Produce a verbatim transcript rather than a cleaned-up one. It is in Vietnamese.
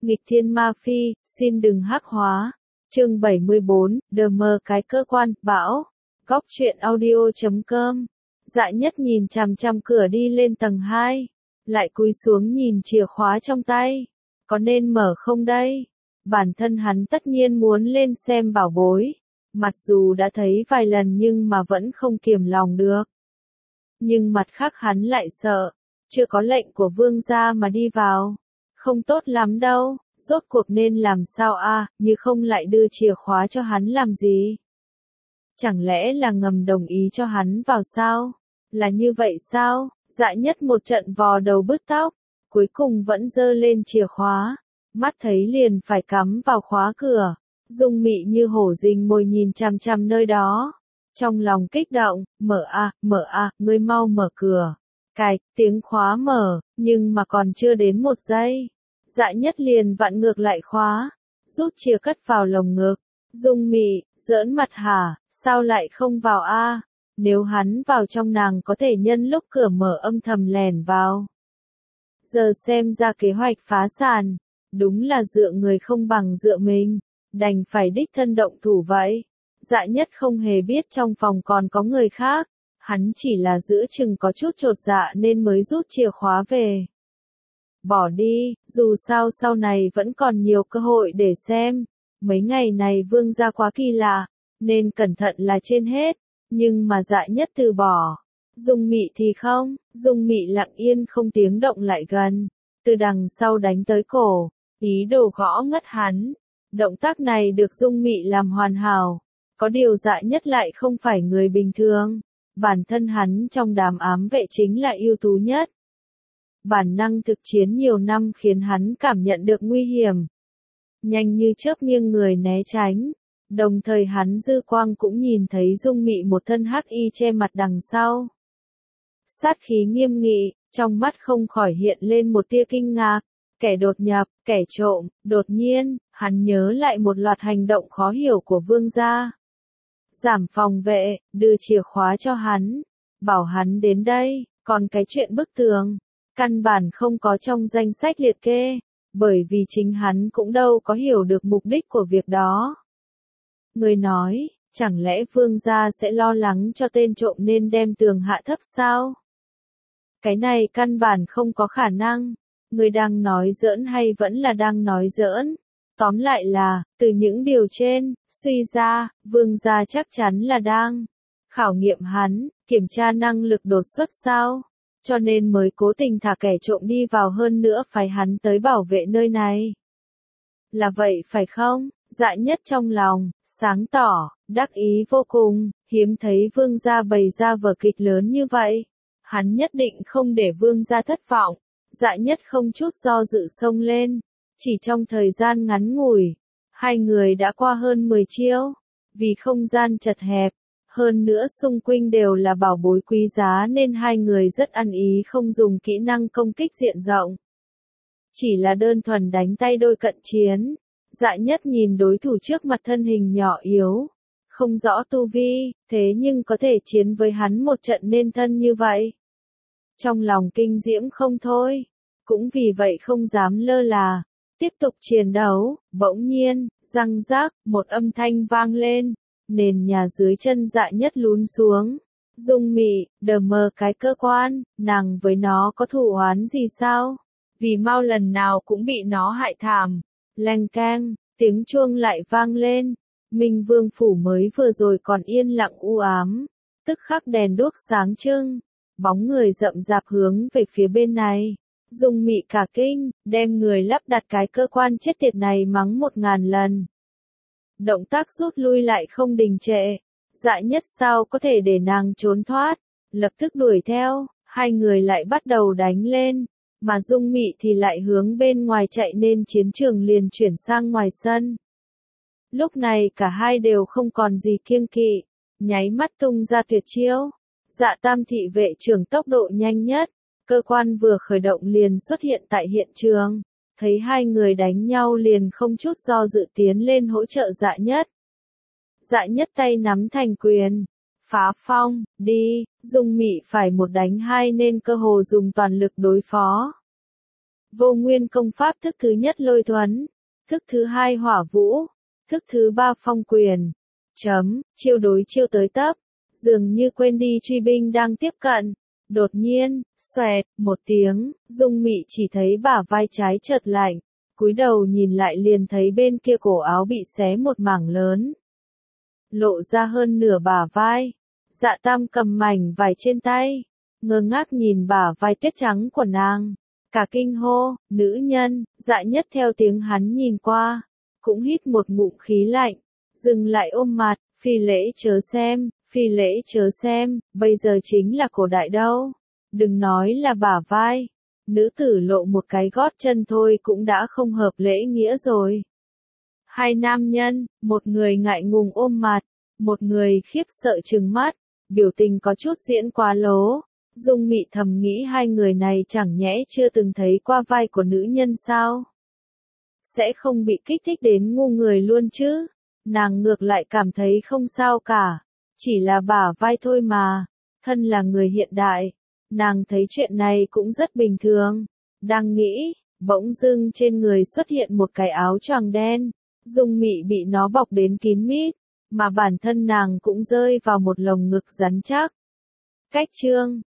Nghịch thiên ma phi, xin đừng hắc hóa. Chương bảy mươi bốn, đờ mờ cái cơ quan, bão. Góc truyện audio chấm com. Dạ nhất nhìn chằm chằm cửa đi lên tầng hai. Lại cúi xuống nhìn chìa khóa trong tay. Có nên mở không đây? Bản thân hắn tất nhiên muốn lên xem bảo bối. Mặc dù đã thấy vài lần nhưng mà vẫn không kiềm lòng được. Nhưng mặt khác hắn lại sợ. Chưa có lệnh của vương gia mà đi vào. Không tốt lắm đâu, rốt cuộc nên làm sao a, à, như không lại đưa chìa khóa cho hắn làm gì? Chẳng lẽ là ngầm đồng ý cho hắn vào sao? Là như vậy sao? Dạ nhất một trận vò đầu bứt tóc, cuối cùng vẫn giơ lên chìa khóa, mắt thấy liền phải cắm vào khóa cửa, Dung Mị như hổ rình mồi nhìn chằm chằm nơi đó, trong lòng kích động, mở a, mở a, ngươi mau mở cửa. Cạch, tiếng khóa mở, nhưng mà còn chưa đến một giây. Dạ nhất liền vặn ngược lại khóa, rút chìa cất vào lồng ngực. Dung Mị, giỡn mặt hả, sao lại không vào a? Nếu hắn vào trong nàng có thể nhân lúc cửa mở âm thầm lèn vào. Giờ xem ra kế hoạch phá sản, đúng là dựa người không bằng dựa mình, đành phải đích thân động thủ vậy. Dạ nhất không hề biết trong phòng còn có người khác. Hắn chỉ là giữa chừng có chút chột dạ nên mới rút chìa khóa về. Bỏ đi, dù sao sau này vẫn còn nhiều cơ hội để xem. Mấy ngày này vương gia quá kỳ lạ, nên cẩn thận là trên hết. Nhưng mà dạ nhất từ bỏ. Dung Mị thì không, Dung Mị lặng yên không tiếng động lại gần. Từ đằng sau đánh tới cổ, ý đồ gõ ngất hắn. Động tác này được Dung Mị làm hoàn hảo. Có điều dạ nhất lại không phải người bình thường. Bản thân hắn trong đám ám vệ chính là ưu tú nhất. Bản năng thực chiến nhiều năm khiến hắn cảm nhận được nguy hiểm. Nhanh như chớp nghiêng người né tránh. Đồng thời hắn dư quang cũng nhìn thấy Dung Mị một thân hắc y che mặt đằng sau. Sát khí nghiêm nghị, trong mắt không khỏi hiện lên một tia kinh ngạc. Kẻ đột nhập, kẻ trộm, đột nhiên, hắn nhớ lại một loạt hành động khó hiểu của vương gia. Giảm phòng vệ, đưa chìa khóa cho hắn, bảo hắn đến đây, còn cái chuyện bức tường, căn bản không có trong danh sách liệt kê, bởi vì chính hắn cũng đâu có hiểu được mục đích của việc đó. Người nói, chẳng lẽ vương gia sẽ lo lắng cho tên trộm nên đem tường hạ thấp sao? Cái này căn bản không có khả năng, người đang nói giỡn hay vẫn là đang nói giỡn? Tóm lại là, từ những điều trên, suy ra, vương gia chắc chắn là đang khảo nghiệm hắn, kiểm tra năng lực đột xuất sao, cho nên mới cố tình thả kẻ trộm đi vào hơn nữa phải hắn tới bảo vệ nơi này. Là vậy phải không? Dạ nhất trong lòng, sáng tỏ, đắc ý vô cùng, hiếm thấy vương gia bày ra vở kịch lớn như vậy. Hắn nhất định không để vương gia thất vọng, dạ nhất không chút do dự xông lên. Chỉ trong thời gian ngắn ngủi, hai người đã qua hơn mười chiêu, vì không gian chật hẹp, hơn nữa xung quanh đều là bảo bối quý giá nên hai người rất ăn ý không dùng kỹ năng công kích diện rộng. Chỉ là đơn thuần đánh tay đôi cận chiến, dạ nhất nhìn đối thủ trước mặt thân hình nhỏ yếu, không rõ tu vi, thế nhưng có thể chiến với hắn một trận nên thân như vậy. Trong lòng kinh diễm không thôi, cũng vì vậy không dám lơ là. Tiếp tục chiến đấu, bỗng nhiên, răng rác, một âm thanh vang lên, nền nhà dưới chân dạ nhất lún xuống. Dung Mị, đờ mờ cái cơ quan, nàng với nó có thù oán gì sao? Vì mau lần nào cũng bị nó hại thảm. Leng keng, tiếng chuông lại vang lên. Minh Vương phủ mới vừa rồi còn yên lặng u ám, tức khắc đèn đuốc sáng trưng, bóng người rậm rạp hướng về phía bên này. Dung Mị cả kinh, đem người lắp đặt cái cơ quan chết tiệt này mắng một ngàn lần. Động tác rút lui lại không đình trệ. Dạ nhất sao có thể để nàng trốn thoát, lập tức đuổi theo, hai người lại bắt đầu đánh lên, mà Dung Mị thì lại hướng bên ngoài chạy nên chiến trường liền chuyển sang ngoài sân. Lúc này cả hai đều không còn gì kiêng kỵ, nháy mắt tung ra tuyệt chiêu. Dạ tam thị vệ trưởng tốc độ nhanh nhất. Cơ quan vừa khởi động liền xuất hiện tại hiện trường, thấy hai người đánh nhau liền không chút do dự tiến lên hỗ trợ dạ nhất. Dạ nhất tay nắm thành quyền, phá phong, đi, Dung Mị phải một đánh hai nên cơ hồ dùng toàn lực đối phó. Vô Nguyên công pháp thức thứ nhất Lôi Thuấn, thức thứ hai Hỏa Vũ, thức thứ ba Phong Quyền. Chấm, chiêu đối chiêu tới tấp, dường như quên đi truy binh đang tiếp cận. Đột nhiên, xoẹt, một tiếng, Dung Mị chỉ thấy bả vai trái chợt lạnh, cúi đầu nhìn lại liền thấy bên kia cổ áo bị xé một mảng lớn, lộ ra hơn nửa bả vai. Dạ Tam cầm mảnh vải trên tay, ngơ ngác nhìn bả vai tuyết trắng của nàng, cả kinh hô, nữ nhân. Dạ Nhất theo tiếng hắn nhìn qua, cũng hít một ngụm khí lạnh, dừng lại ôm mặt, phi lễ chớ xem, phi lễ chớ xem, bây giờ chính là cổ đại đâu, đừng nói là bả vai, nữ tử lộ một cái gót chân thôi cũng đã không hợp lễ nghĩa rồi. Hai nam nhân, một người ngại ngùng ôm mặt, một người khiếp sợ trừng mắt, biểu tình có chút diễn quá lố. Dung Mị thầm nghĩ hai người này chẳng nhẽ chưa từng thấy qua vai của nữ nhân sao? Sẽ không bị kích thích đến ngu người luôn chứ? Nàng ngược lại cảm thấy không sao cả, chỉ là bả vai thôi mà, thân là người hiện đại, nàng thấy chuyện này cũng rất bình thường. Đang nghĩ, bỗng dưng trên người xuất hiện một cái áo choàng đen, Dung Mị bị nó bọc đến kín mít, mà bản thân nàng cũng rơi vào một lồng ngực rắn chắc. Cách chương